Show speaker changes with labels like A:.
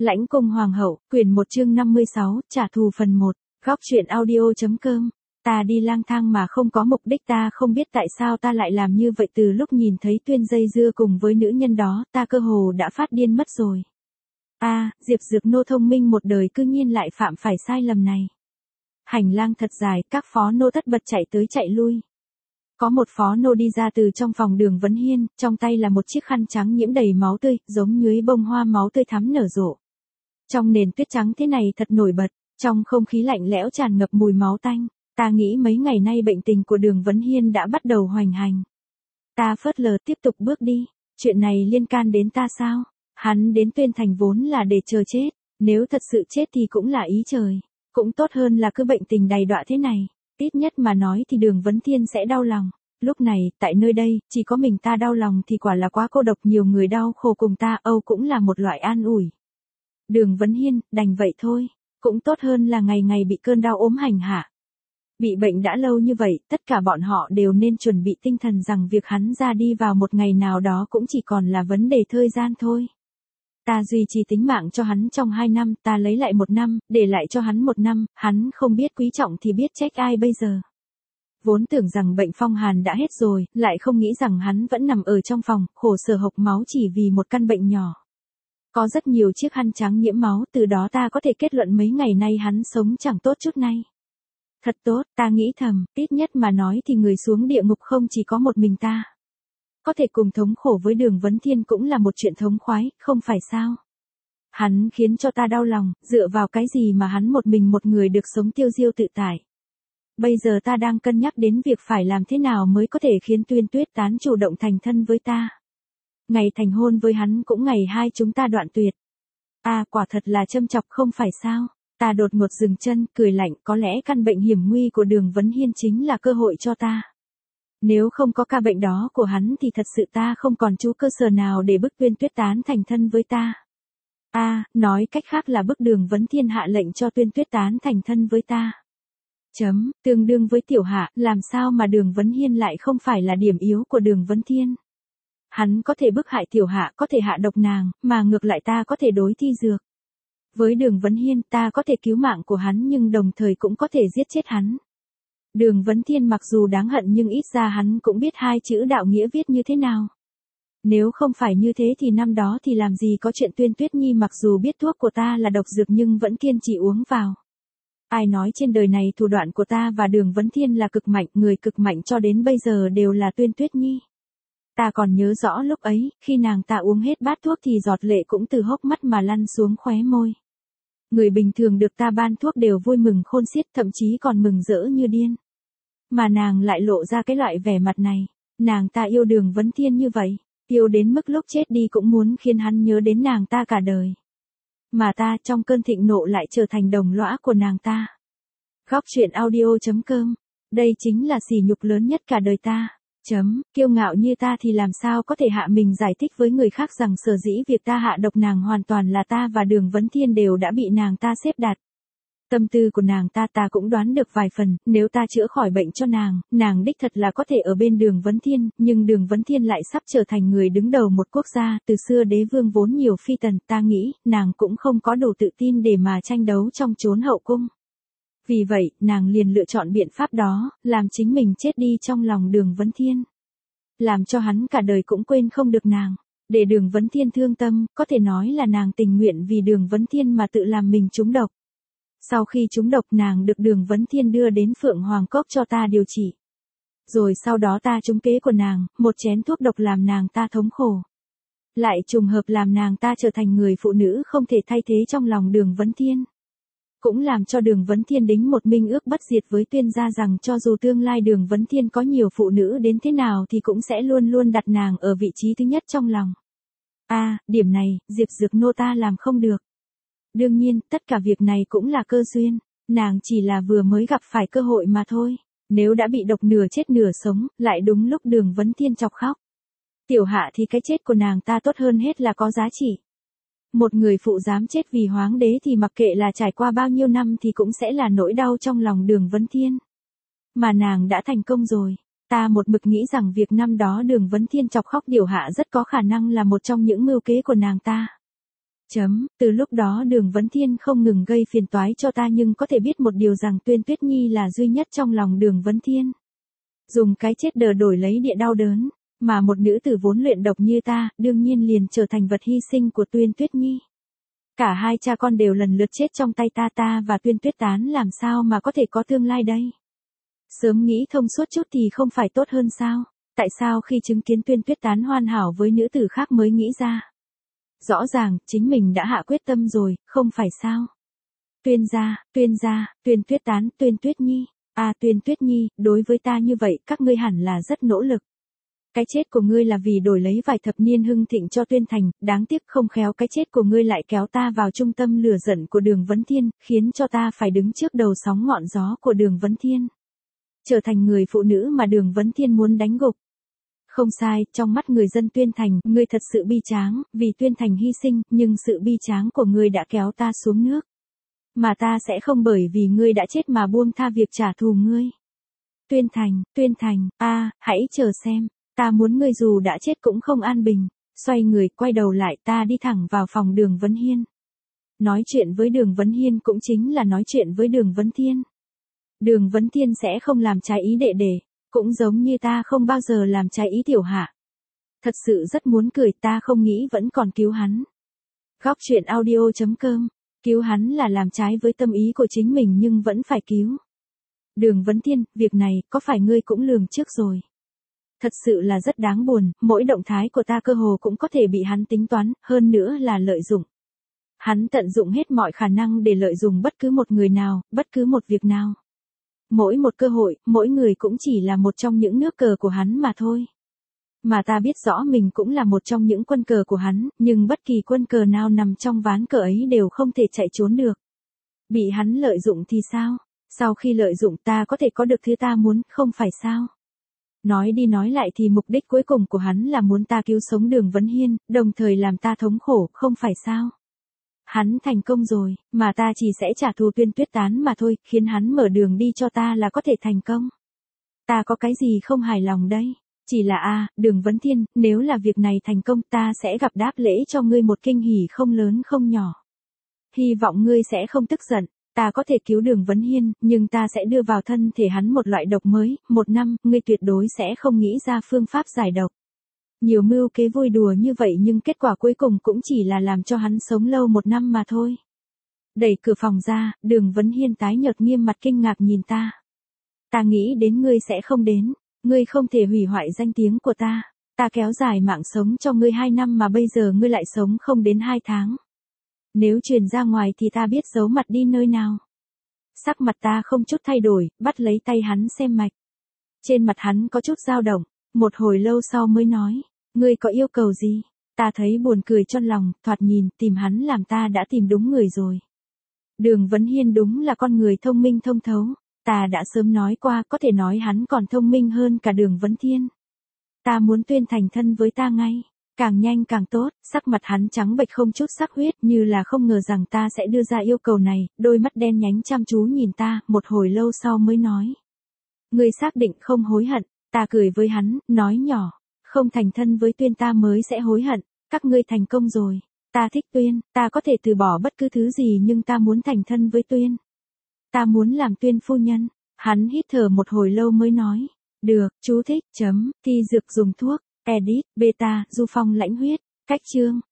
A: Lãnh cung hoàng hậu, quyển 1 chương 56, trả thù phần 1, góc truyện audio.com. Ta đi lang thang mà không có mục đích, ta không biết tại sao ta lại làm như vậy. Từ lúc nhìn thấy Tuyên dây dưa cùng với nữ nhân đó, ta cơ hồ đã phát điên mất rồi. Diệp Dược Nô thông minh một đời cư nhiên lại phạm phải sai lầm này. Hành lang thật dài, các phó nô tất bật chạy tới chạy lui. Có một phó nô đi ra từ trong phòng Đường Vấn Hiên, trong tay là một chiếc khăn trắng nhiễm đầy máu tươi, giống như bông hoa máu tươi thắm nở rộ. Trong nền tuyết trắng thế này thật nổi bật, trong không khí lạnh lẽo tràn ngập mùi máu tanh. Ta nghĩ mấy ngày nay bệnh tình của Đường Vấn Hiên đã bắt đầu hoành hành. Ta phớt lờ tiếp tục bước đi. Chuyện này liên can đến ta sao? Hắn đến Tuyên Thành vốn là để chờ chết. Nếu thật sự chết thì cũng là ý trời. Cũng tốt hơn là cứ bệnh tình đầy đọa thế này. Ít nhất mà nói thì Đường Vấn Thiên sẽ đau lòng. Lúc này, tại nơi đây, chỉ có mình ta đau lòng thì quả là quá cô độc. Nhiều người đau khổ cùng ta, Âu cũng là một loại an ủi. Đường Vấn Hiên, đành vậy thôi. Cũng tốt hơn là ngày ngày bị cơn đau ốm hành hạ. Bị bệnh đã lâu như vậy, tất cả bọn họ đều nên chuẩn bị tinh thần rằng việc hắn ra đi vào một ngày nào đó cũng chỉ còn là vấn đề thời gian thôi. Ta duy trì tính mạng cho hắn trong 2 năm, ta lấy lại 1 năm, để lại cho hắn 1 năm, hắn không biết quý trọng thì biết trách ai bây giờ. Vốn tưởng rằng bệnh phong hàn đã hết rồi, lại không nghĩ rằng hắn vẫn nằm ở trong phòng, khổ sở hộc máu chỉ vì một căn bệnh nhỏ. Có rất nhiều chiếc khăn trắng nhiễm máu, từ đó ta có thể kết luận mấy ngày nay hắn sống chẳng tốt chút nay. Thật tốt, ta nghĩ thầm, ít nhất mà nói thì người xuống địa ngục không chỉ có một mình ta. Có thể cùng thống khổ với Đường Vấn Thiên cũng là một chuyện thống khoái, không phải sao? Hắn khiến cho ta đau lòng, dựa vào cái gì mà hắn một mình một người được sống tiêu diêu tự tại. Bây giờ ta đang cân nhắc đến việc phải làm thế nào mới có thể khiến Tuyên Tuyết Tán chủ động thành thân với ta. Ngày thành hôn với hắn cũng ngày 2 chúng ta đoạn tuyệt. Quả thật là châm chọc không phải sao? Ta đột ngột dừng chân, cười lạnh, có lẽ căn bệnh hiểm nguy của Đường Vấn Hiên chính là cơ hội cho ta. Nếu không có ca bệnh đó của hắn thì thật sự ta không còn chút cơ sở nào để bức Tuyên Tuyết Tán thành thân với ta. Nói cách khác là bức Đường Vấn Thiên hạ lệnh cho Tuyên Tuyết Tán thành thân với ta. Tương đương với tiểu hạ, làm sao mà Đường Vấn Hiên lại không phải là điểm yếu của Đường Vấn Thiên. Hắn có thể bức hại tiểu hạ, có thể hạ độc nàng, mà ngược lại ta có thể đối thi dược. Với Đường Vấn Hiên ta có thể cứu mạng của hắn nhưng đồng thời cũng có thể giết chết hắn. Đường Vấn Thiên mặc dù đáng hận nhưng ít ra hắn cũng biết 2 chữ đạo nghĩa viết như thế nào. Nếu không phải như thế thì năm đó thì làm gì có chuyện Tuyên Tuyết Nhi mặc dù biết thuốc của ta là độc dược nhưng vẫn kiên trì uống vào. Ai nói trên đời này thủ đoạn của ta và Đường Vấn Thiên là cực mạnh, người cực mạnh cho đến bây giờ đều là Tuyên Tuyết Nhi. Ta còn nhớ rõ lúc ấy, khi nàng ta uống hết bát thuốc thì giọt lệ cũng từ hốc mắt mà lăn xuống khóe môi. Người bình thường được ta ban thuốc đều vui mừng khôn xiết, thậm chí còn mừng rỡ như điên. Mà nàng lại lộ ra cái loại vẻ mặt này. Nàng ta yêu Đường Vấn Thiên như vậy, yêu đến mức lúc chết đi cũng muốn khiến hắn nhớ đến nàng ta cả đời. Mà ta trong cơn thịnh nộ lại trở thành đồng lõa của nàng ta. Góc truyện audio.com. Đây chính là sỉ nhục lớn nhất cả đời ta. Kiêu ngạo như ta thì làm sao có thể hạ mình giải thích với người khác rằng sở dĩ việc ta hạ độc nàng hoàn toàn là ta và Đường Vấn Thiên đều đã bị nàng ta xếp đặt. Tâm tư của nàng ta cũng đoán được vài phần, nếu ta chữa khỏi bệnh cho nàng đích thật là có thể ở bên Đường Vấn Thiên, nhưng Đường Vấn Thiên lại sắp trở thành người đứng đầu một quốc gia, từ xưa đế vương vốn nhiều phi tần, ta nghĩ, nàng cũng không có đủ tự tin để mà tranh đấu trong chốn hậu cung. Vì vậy, nàng liền lựa chọn biện pháp đó, làm chính mình chết đi trong lòng Đường Vấn Thiên. Làm cho hắn cả đời cũng quên không được nàng. Để Đường Vấn Thiên thương tâm, có thể nói là nàng tình nguyện vì Đường Vấn Thiên mà tự làm mình trúng độc. Sau khi trúng độc nàng được Đường Vấn Thiên đưa đến Phượng Hoàng Cốc cho ta điều trị. Rồi sau đó ta trúng kế của nàng, một chén thuốc độc làm nàng ta thống khổ. Lại trùng hợp làm nàng ta trở thành người phụ nữ không thể thay thế trong lòng Đường Vấn Thiên. Cũng làm cho Đường Vấn Thiên đính một minh ước bất diệt với Tuyên gia rằng cho dù tương lai Đường Vấn Thiên có nhiều phụ nữ đến thế nào thì cũng sẽ luôn luôn đặt nàng ở vị trí thứ nhất trong lòng. Điểm này, Diệp Dược Nô ta làm không được. Đương nhiên, tất cả việc này cũng là cơ duyên, nàng chỉ là vừa mới gặp phải cơ hội mà thôi. Nếu đã bị độc nửa chết nửa sống, lại đúng lúc Đường Vấn Thiên chọc khóc. Tiểu hạ thì cái chết của nàng ta tốt hơn hết là có giá trị. Một người phụ dám chết vì Hoáng đế thì mặc kệ là trải qua bao nhiêu năm thì cũng sẽ là nỗi đau trong lòng Đường Vấn Thiên. Mà nàng đã thành công rồi. Ta một mực nghĩ rằng việc năm đó Đường Vấn Thiên chọc khóc Điểu Hạ rất có khả năng là một trong những mưu kế của nàng ta. Từ lúc đó Đường Vấn Thiên không ngừng gây phiền toái cho ta nhưng có thể biết một điều rằng Tuyên Tuyết Nhi là duy nhất trong lòng Đường Vấn Thiên. Dùng cái chết đờ đổi lấy địa đau đớn, mà một nữ tử vốn luyện độc như ta, đương nhiên liền trở thành vật hy sinh của Tuyên Tuyết Nhi. Cả hai cha con đều lần lượt chết trong tay ta và Tuyên Tuyết Tán làm sao mà có thể có tương lai đây? Sớm nghĩ thông suốt chút thì không phải tốt hơn sao? Tại sao khi chứng kiến Tuyên Tuyết Tán hoàn hảo với nữ tử khác mới nghĩ ra? Rõ ràng, chính mình đã hạ quyết tâm rồi, không phải sao? Tuyên Tuyết Tán, Tuyên Tuyết Nhi. Tuyên Tuyết Nhi, đối với ta như vậy, các ngươi hẳn là rất nỗ lực. Cái chết của ngươi là vì đổi lấy vài thập niên hưng thịnh cho Tuyên Thành, đáng tiếc không khéo cái chết của ngươi lại kéo ta vào trung tâm lửa giận của Đường Vấn Thiên, khiến cho ta phải đứng trước đầu sóng ngọn gió của Đường Vấn Thiên. Trở thành người phụ nữ mà Đường Vấn Thiên muốn đánh gục. Không sai, trong mắt người dân Tuyên Thành, ngươi thật sự bi tráng, vì Tuyên Thành hy sinh, nhưng sự bi tráng của ngươi đã kéo ta xuống nước. Mà ta sẽ không bởi vì ngươi đã chết mà buông tha việc trả thù ngươi. Tuyên Thành, hãy chờ xem, ta muốn ngươi dù đã chết cũng không an bình. Xoay người, quay đầu lại, ta đi thẳng vào phòng Đường Vấn Hiên. Nói chuyện với Đường Vấn Hiên cũng chính là nói chuyện với Đường Vấn Thiên. Đường Vấn Thiên sẽ không làm trái ý đệ đệ, cũng giống như ta không bao giờ làm trái ý tiểu hạ. Thật sự rất muốn cười, ta không nghĩ vẫn còn cứu hắn. Góc truyện audio.com. Cứu hắn là làm trái với tâm ý của chính mình nhưng vẫn phải cứu. Đường Vấn Thiên, việc này, có phải ngươi cũng lường trước rồi? Thật sự là rất đáng buồn, mỗi động thái của ta cơ hồ cũng có thể bị hắn tính toán, hơn nữa là lợi dụng. Hắn tận dụng hết mọi khả năng để lợi dụng bất cứ một người nào, bất cứ một việc nào. Mỗi một cơ hội, mỗi người cũng chỉ là một trong những nước cờ của hắn mà thôi. Mà ta biết rõ mình cũng là một trong những quân cờ của hắn, nhưng bất kỳ quân cờ nào nằm trong ván cờ ấy đều không thể chạy trốn được. Bị hắn lợi dụng thì sao? Sau khi lợi dụng ta có thể có được thứ ta muốn, không phải sao? Nói đi nói lại thì mục đích cuối cùng của hắn là muốn ta cứu sống Đường Vấn Hiên, đồng thời làm ta thống khổ, không phải sao? Hắn thành công rồi, mà ta chỉ sẽ trả thù Tuyên Tuyết Tán mà thôi, khiến hắn mở đường đi cho ta là có thể thành công. Ta có cái gì không hài lòng đây? Chỉ là Đường Vấn Thiên, nếu là việc này thành công ta sẽ gặp đáp lễ cho ngươi một kinh hỉ không lớn không nhỏ. Hy vọng ngươi sẽ không tức giận, ta có thể cứu Đường Vấn Hiên, nhưng ta sẽ đưa vào thân thể hắn một loại độc mới, 1 năm, ngươi tuyệt đối sẽ không nghĩ ra phương pháp giải độc. Nhiều mưu kế vui đùa như vậy nhưng kết quả cuối cùng cũng chỉ là làm cho hắn sống lâu 1 năm mà thôi. Đẩy cửa phòng ra, Đường Vấn Hiên tái nhợt nghiêm mặt kinh ngạc nhìn ta. Ta nghĩ đến ngươi sẽ không đến. Ngươi không thể hủy hoại danh tiếng của ta. Ta kéo dài mạng sống cho ngươi 2 năm mà bây giờ ngươi lại sống không đến 2 tháng. Nếu truyền ra ngoài thì ta biết giấu mặt đi nơi nào. Sắc mặt ta không chút thay đổi, bắt lấy tay hắn xem mạch. Trên mặt hắn có chút dao động, một hồi lâu sau mới nói, ngươi có yêu cầu gì? Ta thấy buồn cười trong lòng, thoạt nhìn, tìm hắn làm ta đã tìm đúng người rồi. Đường Vấn Hiên đúng là con người thông minh thông thấu. Ta đã sớm nói qua, có thể nói hắn còn thông minh hơn cả Đường Vấn Thiên. Ta muốn Tuyên thành thân với ta ngay. Càng nhanh càng tốt, sắc mặt hắn trắng bệch không chút sắc huyết, như là không ngờ rằng ta sẽ đưa ra yêu cầu này, đôi mắt đen nhánh chăm chú nhìn ta, một hồi lâu sau mới nói. Ngươi xác định không hối hận, ta cười với hắn, nói nhỏ, không thành thân với Tuyên ta mới sẽ hối hận, các ngươi thành công rồi, ta thích Tuyên, ta có thể từ bỏ bất cứ thứ gì nhưng ta muốn thành thân với Tuyên. Ta muốn làm Tuyên phu nhân. Hắn hít thở một hồi lâu mới nói. Được, chú thích, thi dược dùng thuốc, edit, beta, du phong lãnh huyết, cách chương.